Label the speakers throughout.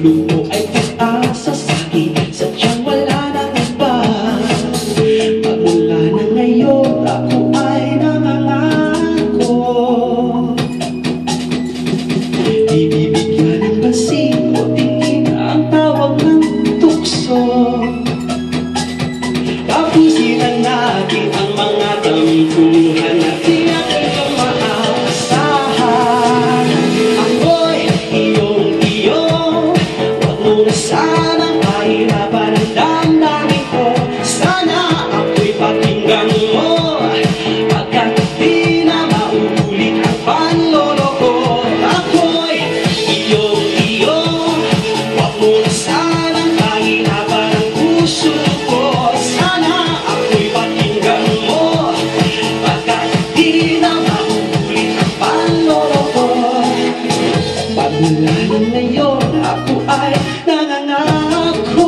Speaker 1: ilog mo ay pag-asa sa'kin, sadyang wala nang iba. Magmula na ngayon, ako ay nangangako, di bibigyan ng pansin o tingin ang tawag ng tukso. Tapusin na natin ang mga tampuhan at di natin kang maaasahan. Ako'y iyong-iyo, huwag mo na sanang mahirapan ang damdamin ko. Sana ako'y pakinggan mo, pagkat di na mauulit ang panloloko. Ako'y iyong-iyo, huwag mo na sanang mahirapan ang puso ko. Mula na ngayon, ako ay nangangako,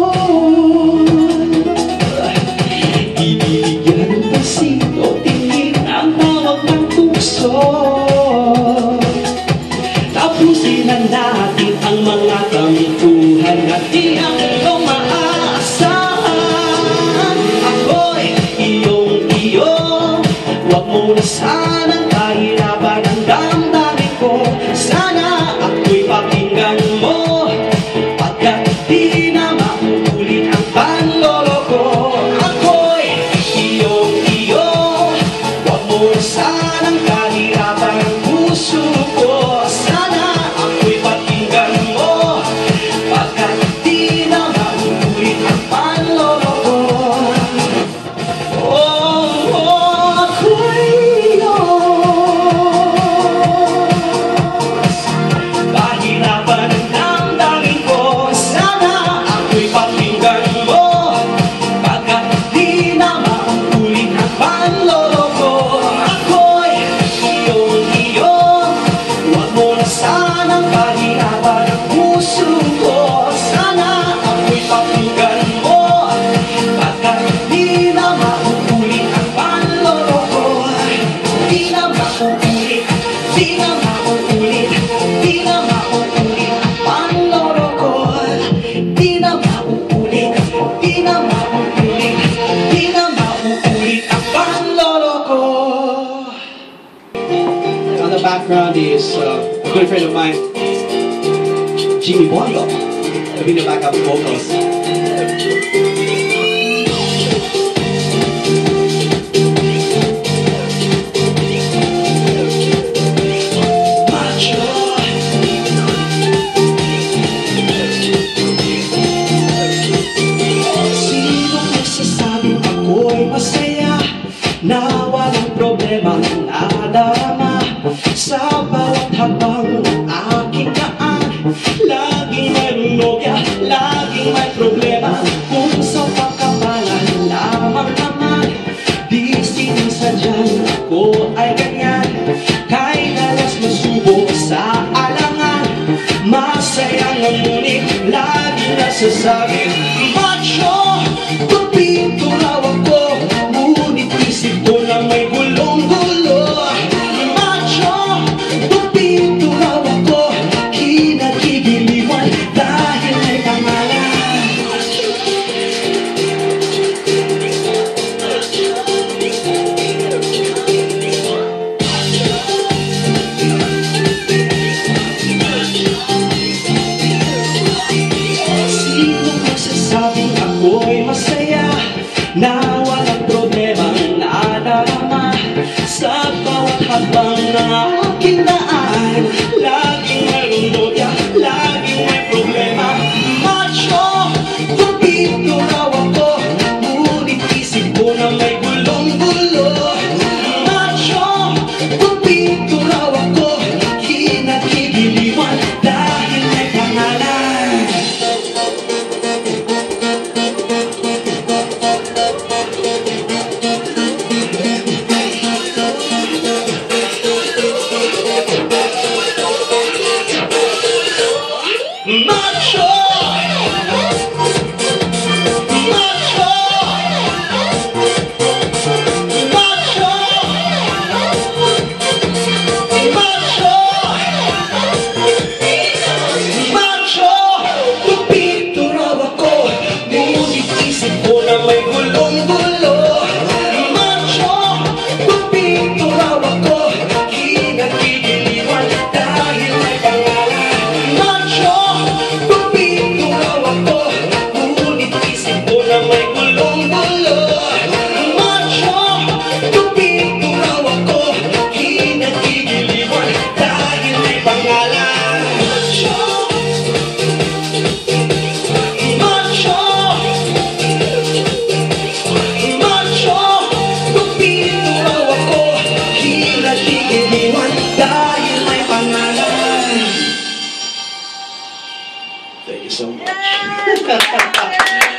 Speaker 1: ibibigyan ng pansin o tingin ang tawag ng tukso. Tapusin na natin ang mga tampuhan at di ang iyong maaasahan. Ako'y iyong-iyo, huwag mo na sanang kahirapan ang damdamin ko. Sana ako'y pakinggan mo, pagkat di na mauulit ang panloloko. Ako'y iyong-iyo, huwag mo na sanang kahirapan ang puso ko. Sana ako'y pakinggan mo, pagkat di na mauulit ang panloloko. Ako'y kahirapan ang damdamin ko. Sana ako'y pakinggan mo, pagkat di na mauulit ang panloloko. Ako'y iyong-iyo, huwag mo na sanang kahirapan ang puso ko. Sana ako'y pakinggan mo, pagkat di na mauulit ang panloloko. Di na mauulit, di na mauulit, di na mauulit ang panloloko. Di na mauulit, di na mauulit, di na mauulit ang panloloko. And on the background is a good friend of mine, Jimmy Bondo, doing the backup vocals. Na walang problema nadarama sa bawat habang aking daan. Laging may nunogya, laging may problema, kung sa pagkapalan lamang naman. Di sinisadyan ako ay ganyan, kay dalas masubok sa alangan. Masaya ngunit laging nasasabi, macho, tupito raw ako, ngunit isip ko na may gulong-gulo. Macho, tupito raw ako, kinagigiliwan dahil may pangalan. Sino magsasabing ako'y masaya, na walang problema nadarama sa bawat habang na aking daan. Laging may nunogya, laging may problema. Macho, tupito raw ako, ngunit isip ko na may gulong-gulo. Macho, tupito raw ako, kinagigiliwan dahil may pangalan. Macho! Macho! Macho! Macho! Macho! iniwan dahil may pangalan. Thank you so much.